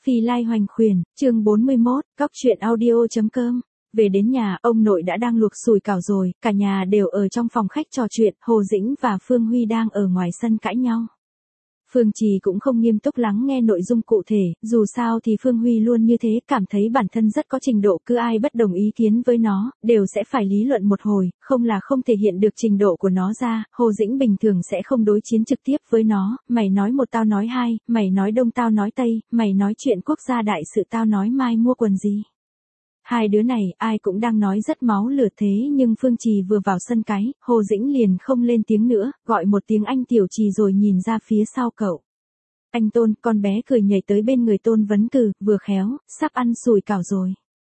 Phi Lai Hoành Khuyển, chương 41, Cóc truyện audio.com. Về đến nhà, ông nội đã đang luộc sủi cảo rồi, cả nhà đều ở trong phòng khách trò chuyện, Hồ Dĩnh và Phương Huy đang ở ngoài sân cãi nhau. Phương Trì cũng không nghiêm túc lắng nghe nội dung cụ thể, dù sao thì Phương Huy luôn như thế, cảm thấy bản thân rất có trình độ, cứ ai bất đồng ý kiến với nó, đều sẽ phải lý luận một hồi, không là không thể hiện được trình độ của nó ra. Hồ Dĩnh bình thường sẽ không đối chiến trực tiếp với nó, mày nói một tao nói hai, mày nói đông tao nói tây, mày nói chuyện quốc gia đại sự tao nói mai mua quần gì. Hai đứa này, ai cũng đang nói rất máu lửa thế nhưng Phương Trì vừa vào sân cái, Hồ Dĩnh liền không lên tiếng nữa, gọi một tiếng anh Tiểu Trì rồi nhìn ra phía sau cậu. Anh Tôn, con bé cười nhảy tới bên người Tôn Vấn Cừ, vừa khéo, sắp ăn sủi cảo rồi.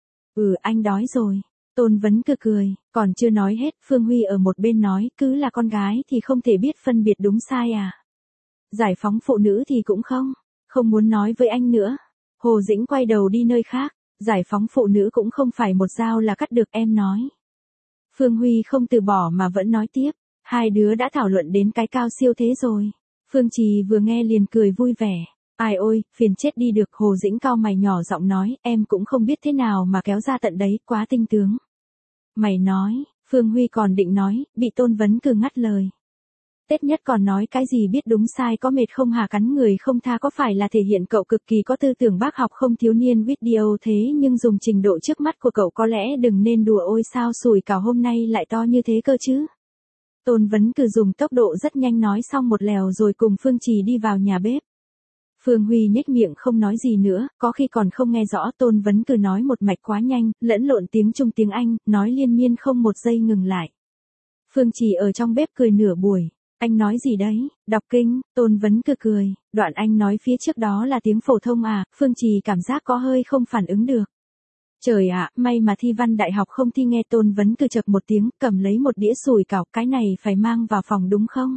Anh đói rồi. Tôn Vấn Cừ cười, còn chưa nói hết, Phương Huy ở một bên nói, cứ là con gái thì không thể biết phân biệt đúng sai à. Giải phóng phụ nữ thì cũng không muốn nói với anh nữa. Hồ Dĩnh quay đầu đi nơi khác. Giải phóng phụ nữ cũng không phải một dao là cắt được, em nói. Phương Huy không từ bỏ mà vẫn nói tiếp, hai đứa đã thảo luận đến cái cao siêu thế rồi. Phương Trì vừa nghe liền cười vui vẻ, ai ôi, phiền chết đi được. Hồ Dĩnh cau mày nhỏ giọng nói, em cũng không biết thế nào mà kéo ra tận đấy, quá tinh tướng. Mày nói, Phương Huy còn định nói, bị Tôn Vấn Cừ ngắt lời. Tết nhất còn nói cái gì biết đúng sai có mệt không hả, cắn người không tha, có phải là thể hiện cậu cực kỳ có tư tưởng bác học không? Thiếu niên video thế nhưng dùng trình độ trước mắt của cậu có lẽ đừng nên đùa. Ôi sao sủi cảo hôm nay lại to như thế cơ chứ. Tôn Vấn Cừ dùng tốc độ rất nhanh nói xong một lèo rồi cùng Phương Trì đi vào nhà bếp. Phương Huy nhếch miệng không nói gì nữa, có khi còn không nghe rõ. Tôn Vấn Cừ nói một mạch quá nhanh, lẫn lộn tiếng Trung tiếng Anh, nói liên miên không một giây ngừng lại. Phương Trì ở trong bếp cười nửa buổi. Anh nói gì đấy, đọc kinh? Tôn Vấn Cừ cười, đoạn anh nói phía trước đó là tiếng phổ thông à? Phương Trì cảm giác có hơi không phản ứng được. Trời ạ, may mà thi văn đại học không thi. Nghe Tôn Vấn Cừ chậc một tiếng, cầm lấy một đĩa sủi cảo, cái này phải mang vào phòng đúng không?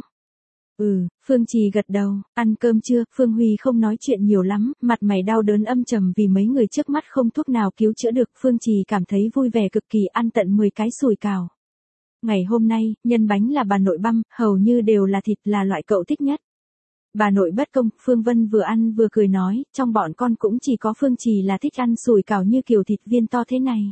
Phương Trì gật đầu. Ăn cơm chưa? Phương Huy không nói chuyện nhiều lắm, mặt mày đau đớn âm trầm vì mấy người trước mắt không thuốc nào cứu chữa được. Phương Trì cảm thấy vui vẻ cực kỳ, ăn tận 10 cái sủi cảo. Ngày hôm nay, nhân bánh là bà nội băm, hầu như đều là thịt, là loại cậu thích nhất. Bà nội bất công. Phương Vân vừa ăn vừa cười nói, trong bọn con cũng chỉ có Phương Trì là thích ăn sủi cảo như kiểu thịt viên to thế này.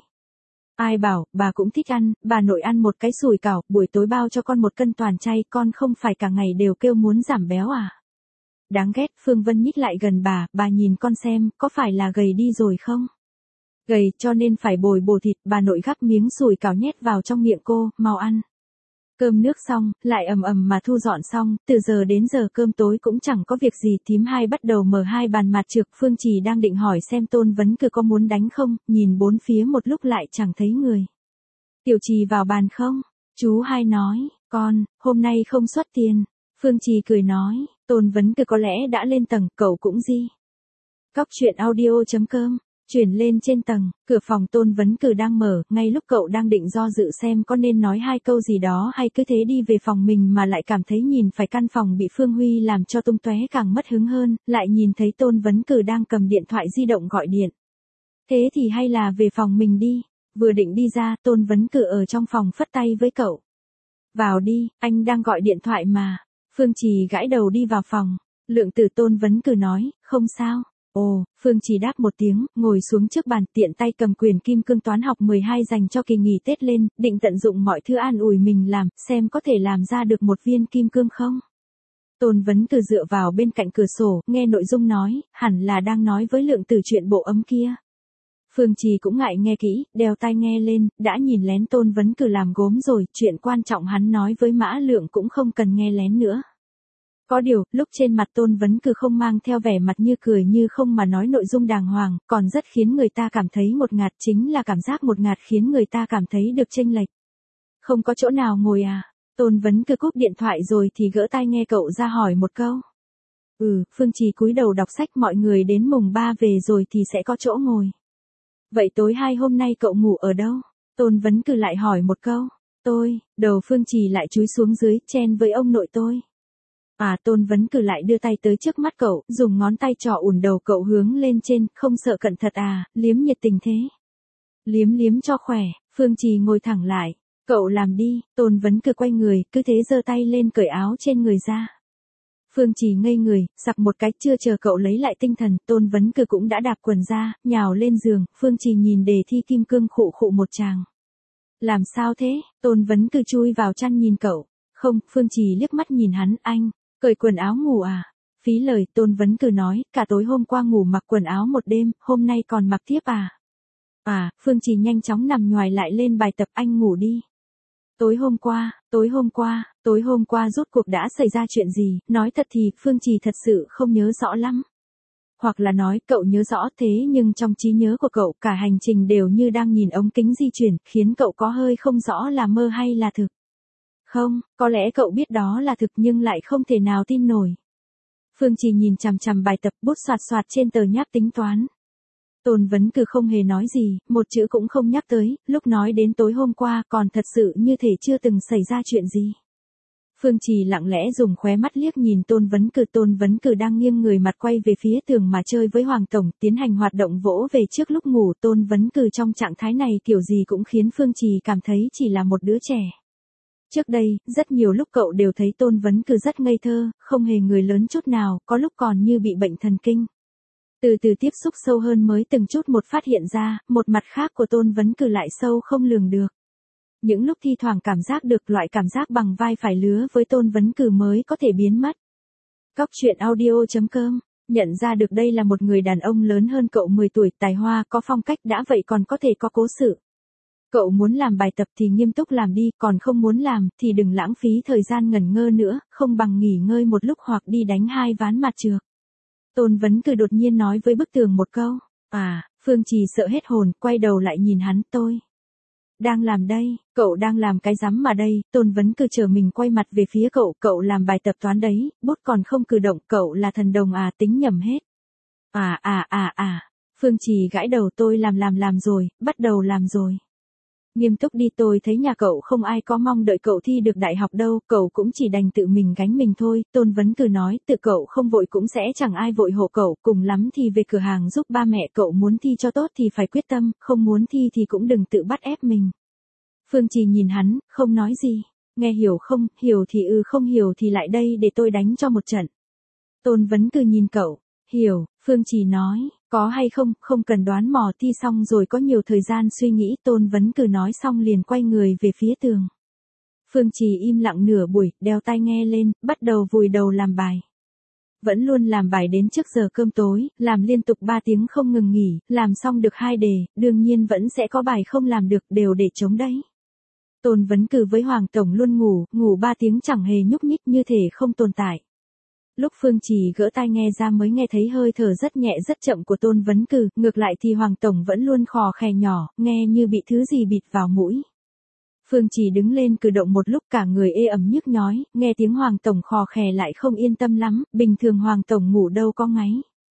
Ai bảo, bà cũng thích ăn. Bà nội ăn một cái sủi cảo, buổi tối bao cho con 1 cân toàn chay, con không phải cả ngày đều kêu muốn giảm béo à. Đáng ghét. Phương Vân nhích lại gần bà nhìn con xem, có phải là gầy đi rồi không? Gầy cho nên phải bồi bổ thịt. Bà nội gắp miếng sủi cảo nhét vào trong miệng cô, mau ăn. Cơm nước xong, lại ầm ầm mà thu dọn xong, từ giờ đến giờ cơm tối cũng chẳng có việc gì. Thím hai bắt đầu mở 2 bàn mạt trược. Phương Trì đang định hỏi xem Tôn Vấn Cừ có muốn đánh không, nhìn bốn phía một lúc lại chẳng thấy người. Tiểu Trì vào bàn không? Chú hai nói, con, hôm nay không xuất tiền. Phương Trì cười nói, Tôn Vấn Cừ có lẽ đã lên tầng, cậu cũng gì. Cóc truyện audio.com. Chuyển lên trên tầng, cửa phòng Tôn Vấn Cừ đang mở, ngay lúc cậu đang định do dự xem có nên nói 2 câu gì đó hay cứ thế đi về phòng mình mà lại cảm thấy nhìn phải căn phòng bị Phương Huy làm cho tung tóe càng mất hứng hơn, lại nhìn thấy Tôn Vấn Cừ đang cầm điện thoại di động gọi điện. Thế thì hay là về phòng mình đi. Vừa định đi ra, Tôn Vấn Cừ ở trong phòng phất tay với cậu. Vào đi, anh đang gọi điện thoại mà. Phương Trì gãi đầu đi vào phòng. Lượng Tử. Tôn Vấn Cừ nói, không sao. Phương Trì đáp một tiếng, ngồi xuống trước bàn, tiện tay cầm quyển Kim Cương toán học 12 dành cho kỳ nghỉ Tết lên, định tận dụng mọi thứ an ủi mình làm, xem có thể làm ra được một viên kim cương không. Tôn Vấn Cừ dựa vào bên cạnh cửa sổ, nghe nội dung nói, hẳn là đang nói với Lượng Tử chuyện bộ ấm kia. Phương Trì cũng ngại nghe kỹ, đeo tai nghe lên, đã nhìn lén Tôn Vấn Cừ làm gốm rồi, chuyện quan trọng hắn nói với Mã Lượng cũng không cần nghe lén nữa. Có điều, lúc trên mặt Tôn Vấn Cừ không mang theo vẻ mặt như cười như không mà nói nội dung đàng hoàng, còn rất khiến người ta cảm thấy ngột ngạt, chính là cảm giác ngột ngạt khiến người ta cảm thấy được chênh lệch. Không có chỗ nào ngồi à? Tôn Vấn Cừ cúp điện thoại rồi thì gỡ tai nghe cậu ra hỏi một câu. Phương Trì cúi đầu đọc sách. Mọi người đến mùng 3 về rồi thì sẽ có chỗ ngồi. Vậy tối 2 hôm nay cậu ngủ ở đâu? Tôn Vấn Cừ lại hỏi một câu. Đầu Phương Trì lại chúi xuống dưới, chen với ông nội tôi. Tôn Vấn Cừ lại đưa tay tới trước mắt cậu, dùng ngón tay trỏ ủn đầu cậu hướng lên trên, không sợ cận thật à, liếm nhiệt tình thế. Liếm cho khỏe. Phương Trì ngồi thẳng lại. Cậu làm đi. Tôn Vấn Cừ quay người, cứ thế giơ tay lên cởi áo trên người ra. Phương Trì ngây người, giặc một cái, chưa chờ cậu lấy lại tinh thần, Tôn Vấn Cử cũng đã đạp quần ra, nhào lên giường, Phương Trì nhìn đề thi kim cương khụ khụ một tràng. Làm sao thế? Tôn Vấn Cử chui vào chăn nhìn cậu. Không, Phương Trì liếc mắt nhìn hắn, anh, cởi quần áo ngủ à? Phí lời, Tôn Vấn Cử nói, cả tối hôm qua ngủ mặc quần áo một đêm, hôm nay còn mặc tiếp à? À, Phương Trì nhanh chóng nằm nhoài lại lên bài tập, anh ngủ đi. Tối hôm qua rốt cuộc đã xảy ra chuyện gì, nói thật thì Phương Trì thật sự không nhớ rõ lắm. Hoặc là nói cậu nhớ rõ thế nhưng trong trí nhớ của cậu cả hành trình đều như đang nhìn ống kính di chuyển, khiến cậu có hơi không rõ là mơ hay là thực. Không, có lẽ cậu biết đó là thực nhưng lại không thể nào tin nổi. Phương Trì nhìn chằm chằm bài tập, bút xoạt xoạt trên tờ nháp tính toán. Tôn Vấn Cử không hề nói gì, một chữ cũng không nhắc tới, lúc nói đến tối hôm qua còn thật sự như thể chưa từng xảy ra chuyện gì. Phương Trì lặng lẽ dùng khóe mắt liếc nhìn Tôn Vấn Cử đang nghiêng người mặt quay về phía tường mà chơi với Hoàng Tổng, tiến hành hoạt động vỗ về trước lúc ngủ. Tôn Vấn Cử trong trạng thái này kiểu gì cũng khiến Phương Trì cảm thấy chỉ là một đứa trẻ. Trước đây, rất nhiều lúc cậu đều thấy Tôn Vấn Cử rất ngây thơ, không hề người lớn chút nào, có lúc còn như bị bệnh thần kinh. Từ từ tiếp xúc sâu hơn mới từng chút một phát hiện ra, một mặt khác của Tôn Vấn Cử lại sâu không lường được. Những lúc thi thoảng cảm giác được loại cảm giác bằng vai phải lứa với Tôn Vấn Cử mới có thể biến mất. Cóc truyện audio.com, nhận ra được đây là một người đàn ông lớn hơn cậu 10 tuổi, tài hoa, có phong cách, đã vậy còn có thể có cố sự. Cậu muốn làm bài tập thì nghiêm túc làm đi, còn không muốn làm thì đừng lãng phí thời gian ngẩn ngơ nữa, không bằng nghỉ ngơi một lúc hoặc đi đánh 2 ván mặt trược. Tôn Vấn Cử đột nhiên nói với bức tường một câu. À, Phương Trì sợ hết hồn, quay đầu lại nhìn hắn, tôi đang làm đây, cậu đang làm cái rắm mà đây? Tôn Vấn Cử trở mình quay mặt về phía cậu làm bài tập toán đấy, bút còn không cử động, cậu là thần đồng à, tính nhầm hết. Phương Trì gãi đầu, tôi làm rồi, bắt đầu làm rồi. Nghiêm túc đi, tôi thấy nhà cậu không ai có mong đợi cậu thi được đại học đâu, cậu cũng chỉ đành tự mình gánh mình thôi. Tôn Vấn Cử nói, tự cậu không vội cũng sẽ chẳng ai vội hộ cậu, cùng lắm thì về cửa hàng giúp ba mẹ cậu, muốn thi cho tốt thì phải quyết tâm, không muốn thi thì cũng đừng tự bắt ép mình. Phương Trì nhìn hắn, không nói gì. Nghe hiểu không, hiểu thì không hiểu thì lại đây để tôi đánh cho một trận. Tôn Vấn Cử nhìn cậu, hiểu, Phương Trì nói, có hay không, không cần đoán mò, thi xong rồi có nhiều thời gian suy nghĩ. Tôn Vấn Cử nói xong liền quay người về phía tường. Phương Trì im lặng nửa buổi, đeo tai nghe lên, bắt đầu vùi đầu làm bài. Vẫn luôn làm bài đến trước giờ cơm tối, làm liên tục 3 tiếng không ngừng nghỉ, làm xong được 2 đề, đương nhiên vẫn sẽ có bài không làm được, đều để trống đấy. Tôn Vấn Cử với Hoàng Tổng luôn ngủ 3 tiếng chẳng hề nhúc nhích, như thể không tồn tại. Lúc Phương Trì gỡ tai nghe ra mới nghe thấy hơi thở rất nhẹ rất chậm của Tôn Vấn Cử, ngược lại thì Hoàng Tổng vẫn luôn khò khè nhỏ, nghe như bị thứ gì bịt vào mũi. Phương Trì đứng lên cử động một lúc, cả người ê ẩm nhức nhói, nghe tiếng Hoàng Tổng khò khè lại không yên tâm lắm, bình thường Hoàng Tổng ngủ đâu có ngáy.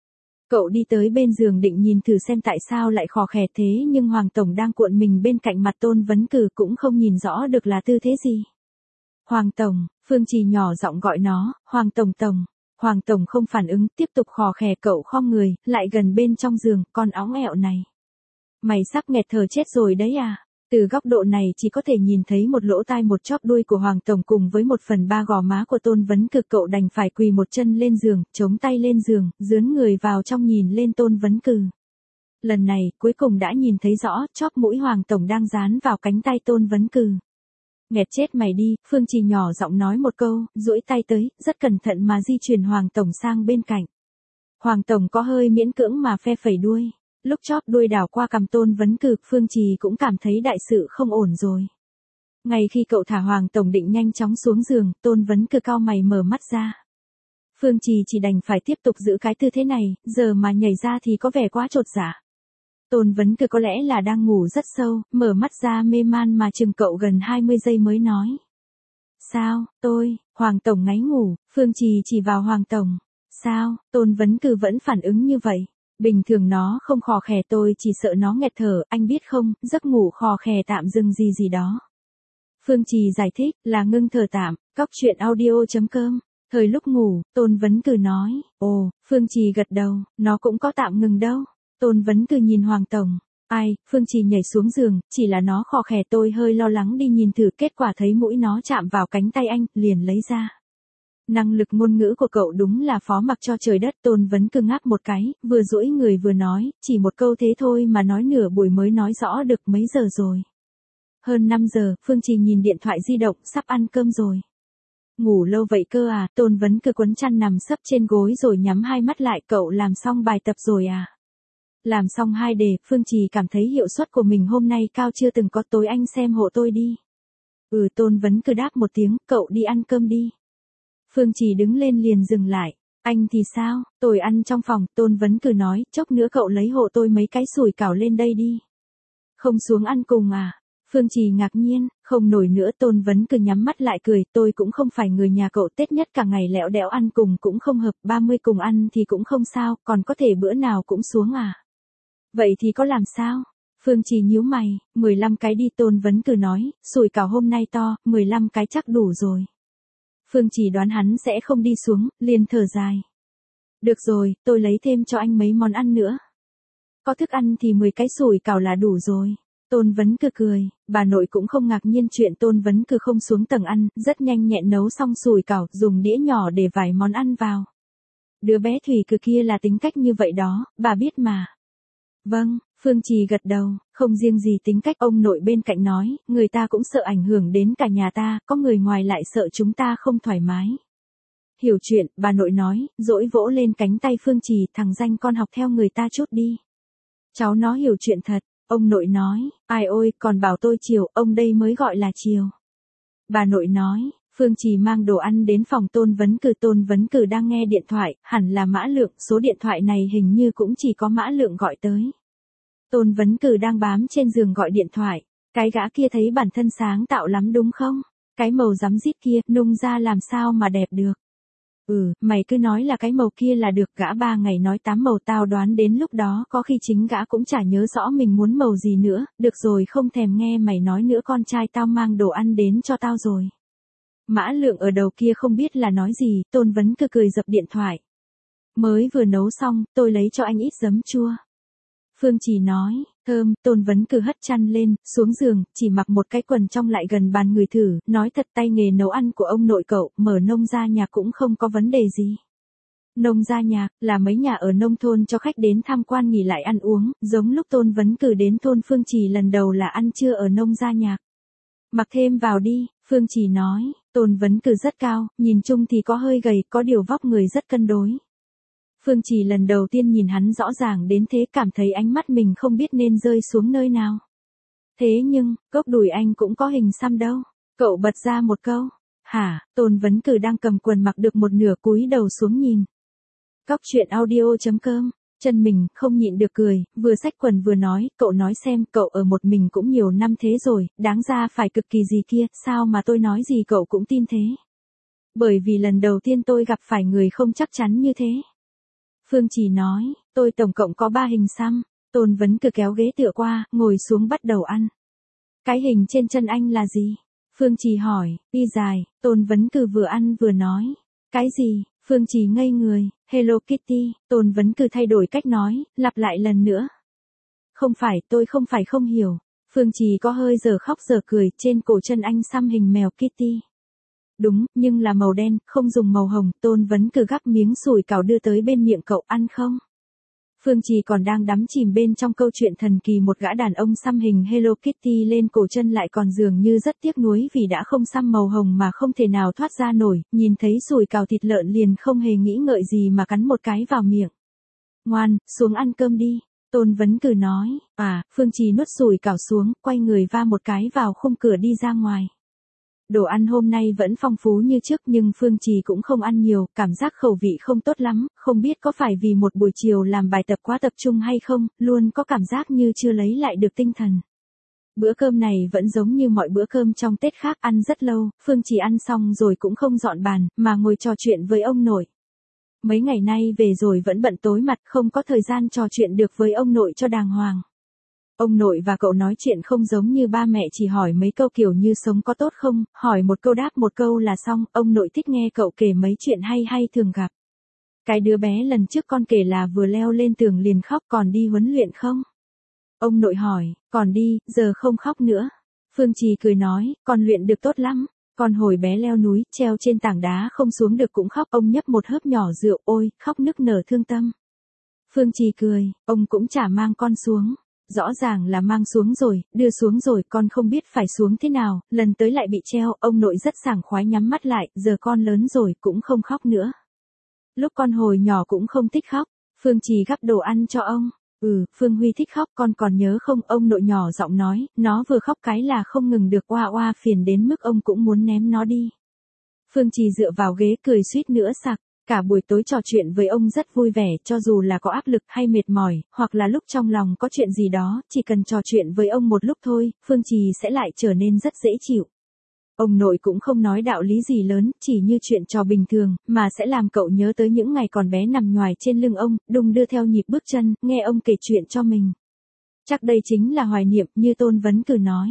Cậu đi tới bên giường định nhìn thử xem tại sao lại khò khè thế, nhưng Hoàng Tổng đang cuộn mình bên cạnh mặt Tôn Vấn Cử, cũng không nhìn rõ được là tư thế gì. Hoàng Tổng, Phương Trì nhỏ giọng gọi nó, Hoàng Tổng Tổng. Hoàng Tổng không phản ứng, tiếp tục khò khè, cậu khom người, lại gần bên trong giường, con óng ẹo này. Mày sắp nghẹt thở chết rồi đấy à? Từ góc độ này chỉ có thể nhìn thấy một lỗ tai một chóp đuôi của Hoàng Tổng cùng với 1/3 gò má của Tôn Vấn Cử, cậu đành phải quỳ một chân lên giường, chống tay lên giường, dướn người vào trong nhìn lên Tôn Vấn Cử. Lần này, cuối cùng đã nhìn thấy rõ, chóp mũi Hoàng Tổng đang dán vào cánh tay Tôn Vấn Cử. Nghẹt chết mày đi, Phương Trì nhỏ giọng nói một câu, duỗi tay tới, rất cẩn thận mà di chuyển Hoàng Tổng sang bên cạnh. Hoàng Tổng có hơi miễn cưỡng mà phe phẩy đuôi. Lúc chóp đuôi đảo qua cằm Tôn Vấn Cử, Phương Trì cũng cảm thấy đại sự không ổn rồi. Ngay khi cậu thả Hoàng Tổng định nhanh chóng xuống giường, Tôn Vấn Cử cau mày mở mắt ra. Phương Trì chỉ đành phải tiếp tục giữ cái tư thế này, giờ mà nhảy ra thì có vẻ quá chột dạ. Tôn Vấn Cử có lẽ là đang ngủ rất sâu, mở mắt ra mê man mà chừng cậu gần 20 giây mới nói. Sao, Hoàng Tổng ngáy ngủ, Phương Trì chỉ vào Hoàng Tổng. Sao, Tôn Vấn Cử vẫn phản ứng như vậy. Bình thường nó không khò khè, tôi chỉ sợ nó nghẹt thở, anh biết không, giấc ngủ khò khè tạm dừng gì đó. Phương Trì giải thích, là ngưng thở tạm. Cóc truyện audio.com. Thời lúc ngủ, Tôn Vấn Cử nói, ồ, Phương Trì gật đầu, nó cũng có tạm ngừng đâu. Tôn Vấn Cử nhìn Hoàng Tổng. Ai, Phương Trì nhảy xuống giường, chỉ là nó khò khè, tôi hơi lo lắng đi nhìn thử, kết quả thấy mũi nó chạm vào cánh tay anh, liền lấy ra. Năng lực ngôn ngữ của cậu đúng là phó mặc cho trời đất. Tôn Vấn cứ ngáp một cái, vừa duỗi người vừa nói, chỉ một câu thế thôi mà nói nửa buổi mới nói rõ được. Mấy giờ rồi? Hơn 5 giờ, Phương Trì nhìn điện thoại di động, sắp ăn cơm rồi. Ngủ lâu vậy cơ à? Tôn Vấn cứ quấn chăn nằm sấp trên gối rồi nhắm hai mắt lại. Cậu làm xong bài tập rồi à? Làm xong 2 đề, Phương Trì cảm thấy hiệu suất của mình hôm nay cao chưa từng có. Tối anh xem hộ tôi đi. Tôn Vấn cứ đáp một tiếng, cậu đi ăn cơm đi. Phương Trì đứng lên liền dừng lại. Anh thì sao? Tôi ăn trong phòng. Tôn Vấn cứ nói, chốc nữa cậu lấy hộ tôi mấy cái sủi cảo lên đây đi. Không xuống ăn cùng à? Phương Trì ngạc nhiên, không nổi nữa. Tôn Vấn cứ nhắm mắt lại cười, tôi cũng không phải người nhà cậu, Tết nhất cả ngày lẹo đẽo ăn cùng cũng không hợp, 30 cùng ăn thì cũng không sao, còn có thể bữa nào cũng xuống à? Vậy thì có làm sao? Phương Trì nhíu mày, 15 cái đi. Tôn Vấn cứ nói, sủi cảo hôm nay to, 15 cái chắc đủ rồi. Phương Trì đoán hắn sẽ không đi xuống, liền thở dài. Được rồi, tôi lấy thêm cho anh mấy món ăn nữa. Có thức ăn thì 10 cái sủi cảo là đủ rồi. Tôn Vấn cứ cười, bà nội cũng không ngạc nhiên chuyện Tôn Vấn cứ không xuống tầng ăn, rất nhanh nhẹn nấu xong sủi cảo, dùng đĩa nhỏ để vài món ăn vào. Đứa bé Thủy cứ kia là tính cách như vậy đó, bà biết mà. Vâng, Phương Trì gật đầu, không riêng gì tính cách. Ông nội bên cạnh nói, người ta cũng sợ ảnh hưởng đến cả nhà ta, có người ngoài lại sợ chúng ta không thoải mái. Hiểu chuyện, bà nội nói, dỗi vỗ lên cánh tay Phương Trì, thằng danh con học theo người ta chút đi. Cháu nó hiểu chuyện thật, ông nội nói, ai ôi, còn bảo tôi chiều, ông đây mới gọi là chiều. Bà nội nói, Phương Trì mang đồ ăn đến phòng Tôn Vấn Cử đang nghe điện thoại, hẳn là Mã Lượng, số điện thoại này hình như cũng chỉ có Mã Lượng gọi tới. Tôn Vấn Cử đang bám trên giường gọi điện thoại, cái gã kia thấy bản thân sáng tạo lắm đúng không? Cái màu rắm rít kia, nung ra làm sao mà đẹp được. Mày cứ nói là cái màu kia là được, gã 3 ngày nói 8 màu, tao đoán đến lúc đó có khi chính gã cũng chả nhớ rõ mình muốn màu gì nữa. Được rồi, không thèm nghe mày nói nữa, con trai tao mang đồ ăn đến cho tao rồi. Mã Lượng ở đầu kia không biết là nói gì, Tôn Vấn Cử cười dập điện thoại. Mới vừa nấu xong, tôi lấy cho anh ít giấm chua. Phương Trì nói, thơm. Tôn Vấn Cử hất chăn lên, xuống giường, chỉ mặc một cái quần trong lại gần bàn người thử, nói thật, tay nghề nấu ăn của ông nội cậu, mở nông gia nhạc cũng không có vấn đề gì. Nông gia nhạc, là mấy nhà ở nông thôn cho khách đến tham quan nghỉ lại ăn uống, giống lúc Tôn Vấn Cử đến thôn Phương Trì lần đầu là ăn trưa ở nông gia nhạc. Mặc thêm vào đi, Phương Trì nói. Tôn Vấn Cử rất cao, nhìn chung thì có hơi gầy, có điều vóc người rất cân đối. Phương Trì lần đầu tiên nhìn hắn rõ ràng đến thế, cảm thấy ánh mắt mình không biết nên rơi xuống nơi nào. Thế nhưng, gốc đùi anh cũng có hình xăm đâu. Cậu bật ra một câu. Hả? Tôn Vấn Cử đang cầm quần mặc được một nửa, cúi đầu xuống nhìn. Cóc truyện audio.com. Chân mình không nhịn được cười, vừa xách quần vừa nói, cậu nói xem, cậu ở một mình cũng nhiều năm thế rồi, đáng ra phải cực kỳ gì kia, sao mà tôi nói gì cậu cũng tin thế. Bởi vì lần đầu tiên tôi gặp phải người không chắc chắn như thế. Phương Trì nói, tôi tổng cộng có 3 hình xăm. Tôn Vấn Cử kéo ghế tựa qua, ngồi xuống bắt đầu ăn. Cái hình trên chân anh là gì? Phương Trì hỏi, y dài. Tôn Vấn Cử vừa ăn vừa nói. Cái gì? Phương Trì ngây người. Hello Kitty. Tôn Vấn Cử thay đổi cách nói, lặp lại lần nữa. Không phải, tôi không phải không hiểu. Phương Trì có hơi giờ khóc giờ cười, trên cổ chân anh xăm hình mèo Kitty. Đúng, nhưng là màu đen, không dùng màu hồng. Tôn Vấn Cử gắp miếng sủi cảo đưa tới bên miệng cậu, ăn không? Phương Trì còn đang đắm chìm bên trong câu chuyện thần kỳ một gã đàn ông xăm hình Hello Kitty lên cổ chân, lại còn dường như rất tiếc nuối vì đã không xăm màu hồng mà không thể nào thoát ra nổi, nhìn thấy sủi cảo thịt lợn liền không hề nghĩ ngợi gì mà cắn một cái vào miệng. Ngoan, xuống ăn cơm đi. Tôn Vấn Cử nói. Phương Trì nuốt sủi cảo xuống, quay người va một cái vào khung cửa đi ra ngoài. Đồ ăn hôm nay vẫn phong phú như trước nhưng Phương Trì cũng không ăn nhiều, cảm giác khẩu vị không tốt lắm, không biết có phải vì một buổi chiều làm bài tập quá tập trung hay không, luôn có cảm giác như chưa lấy lại được tinh thần. Bữa cơm này vẫn giống như mọi bữa cơm trong Tết khác, ăn rất lâu, Phương Trì ăn xong rồi cũng không dọn bàn, mà ngồi trò chuyện với ông nội. Mấy ngày nay về rồi vẫn bận tối mặt, không có thời gian trò chuyện được với ông nội cho đàng hoàng. Ông nội và cậu nói chuyện không giống như ba mẹ chỉ hỏi mấy câu kiểu như sống có tốt không, hỏi một câu đáp một câu là xong, ông nội thích nghe cậu kể mấy chuyện hay hay thường gặp. Cái đứa bé lần trước con kể là vừa leo lên tường liền khóc, còn đi huấn luyện không? Ông nội hỏi, còn đi, giờ không khóc nữa. Phương Trì cười nói, con luyện được tốt lắm. Con hồi bé leo núi, treo trên tảng đá không xuống được cũng khóc, ông nhấp một hớp nhỏ rượu, ôi, khóc nức nở thương tâm. Phương Trì cười, ông cũng chả mang con xuống. Rõ ràng là mang xuống rồi, đưa xuống rồi, con không biết phải xuống thế nào, lần tới lại bị treo, ông nội rất sảng khoái nhắm mắt lại, giờ con lớn rồi cũng không khóc nữa. Lúc con hồi nhỏ cũng không thích khóc, Phương Trì gắp đồ ăn cho ông. Phương Huy thích khóc, con còn nhớ không, ông nội nhỏ giọng nói, nó vừa khóc cái là không ngừng được, oa oa phiền đến mức ông cũng muốn ném nó đi. Phương Trì dựa vào ghế cười suýt nữa sặc. Cả buổi tối trò chuyện với ông rất vui vẻ, cho dù là có áp lực hay mệt mỏi, hoặc là lúc trong lòng có chuyện gì đó, chỉ cần trò chuyện với ông một lúc thôi, Phương Trì sẽ lại trở nên rất dễ chịu. Ông nội cũng không nói đạo lý gì lớn, chỉ như chuyện trò bình thường, mà sẽ làm cậu nhớ tới những ngày còn bé nằm nhoài trên lưng ông, đung đưa theo nhịp bước chân, nghe ông kể chuyện cho mình. Chắc đây chính là hoài niệm, như Tôn Vấn Cử nói.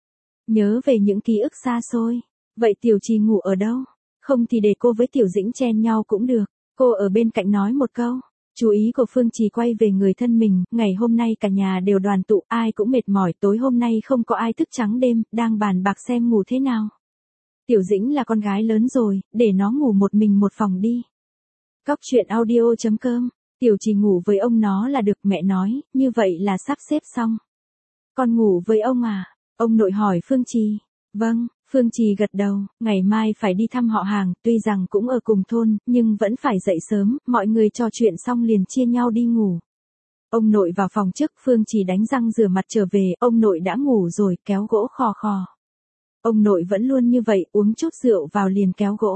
Nhớ về những ký ức xa xôi. Vậy Tiểu Trì ngủ ở đâu? Không thì để cô với Tiểu Dĩnh chen nhau cũng được. Cô ở bên cạnh nói một câu. Chú ý của Phương Trì quay về người thân mình, ngày hôm nay cả nhà đều đoàn tụ, ai cũng mệt mỏi, tối hôm nay không có ai thức trắng đêm, đang bàn bạc xem ngủ thế nào. Tiểu Dĩnh là con gái lớn rồi, để nó ngủ một mình một phòng đi. Cóc truyện audio.com, Tiểu Trì ngủ với ông nó là được, mẹ nói, như vậy là sắp xếp xong. Con ngủ với ông à? Ông nội hỏi Phương Trì. Vâng, Phương Trì gật đầu, ngày mai phải đi thăm họ hàng, tuy rằng cũng ở cùng thôn, nhưng vẫn phải dậy sớm, mọi người trò chuyện xong liền chia nhau đi ngủ. Ông nội vào phòng trước, Phương Trì đánh răng rửa mặt trở về, ông nội đã ngủ rồi, kéo gỗ khò khò. Ông nội vẫn luôn như vậy, uống chút rượu vào liền kéo gỗ.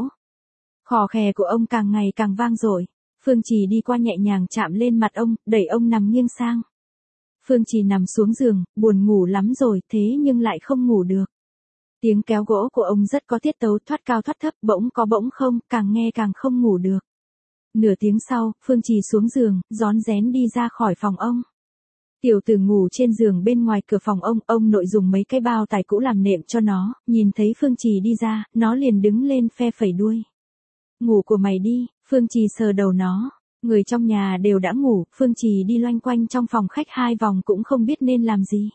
Khò khè của ông càng ngày càng vang dội. Phương Trì đi qua nhẹ nhàng chạm lên mặt ông, đẩy ông nằm nghiêng sang. Phương Trì nằm xuống giường, buồn ngủ lắm rồi, thế nhưng lại không ngủ được. Tiếng kéo gỗ của ông rất có tiết tấu, thoát cao thoát thấp, bỗng có bỗng không, càng nghe càng không ngủ được. Nửa tiếng sau, Phương Trì xuống giường, rón rén đi ra khỏi phòng ông. Tiểu Tử ngủ trên giường bên ngoài cửa phòng ông nội dùng mấy cái bao tải cũ làm nệm cho nó, nhìn thấy Phương Trì đi ra, nó liền đứng lên phe phẩy đuôi. Ngủ của mày đi, Phương Trì sờ đầu nó. Người trong nhà đều đã ngủ, Phương Trì đi loanh quanh trong phòng khách 2 vòng cũng không biết nên làm gì.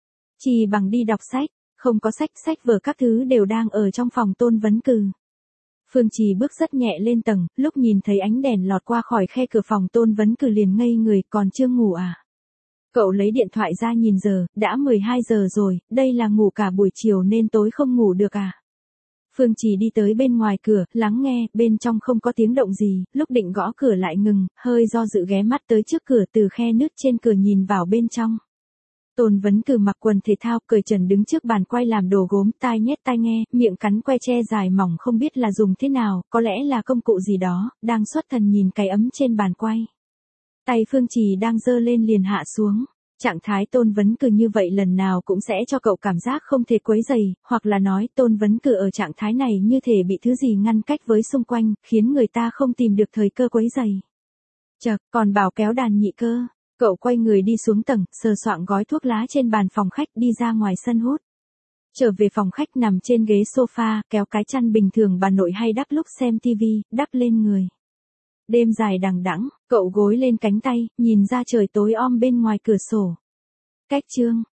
Chỉ bằng đi đọc sách, không có sách vở các thứ đều đang ở trong phòng Tôn Vấn Cử. Phương Trì bước rất nhẹ lên tầng, lúc nhìn thấy ánh đèn lọt qua khỏi khe cửa phòng Tôn Vấn Cử liền ngây người, còn chưa ngủ à? Cậu lấy điện thoại ra nhìn giờ, đã 12 giờ rồi, đây là ngủ cả buổi chiều nên tối không ngủ được à? Phương Trì đi tới bên ngoài cửa, lắng nghe, bên trong không có tiếng động gì, lúc định gõ cửa lại ngừng, hơi do dự ghé mắt tới trước cửa, từ khe nứt trên cửa nhìn vào bên trong. Tôn Vấn Cử mặc quần thể thao, cởi trần đứng trước bàn quay làm đồ gốm, tai nhét tai nghe, miệng cắn que tre dài mỏng không biết là dùng thế nào, có lẽ là công cụ gì đó, đang xuất thần nhìn cái ấm trên bàn quay. Tay Phương Trì đang giơ lên liền hạ xuống. Trạng thái Tôn Vấn Cử như vậy lần nào cũng sẽ cho cậu cảm giác không thể quấy rầy, hoặc là nói Tôn Vấn Cử ở trạng thái này như thể bị thứ gì ngăn cách với xung quanh, khiến người ta không tìm được thời cơ quấy rầy. Chậc, còn bảo kéo đàn nhị cơ. Cậu quay người đi xuống tầng, sờ soạng gói thuốc lá trên bàn phòng khách, đi ra ngoài sân hút. Trở về phòng khách nằm trên ghế sofa, kéo cái chăn bình thường bà nội hay đắp lúc xem tivi, đắp lên người. Đêm dài đằng đẵng, cậu gối lên cánh tay, nhìn ra trời tối om bên ngoài cửa sổ. Cách chương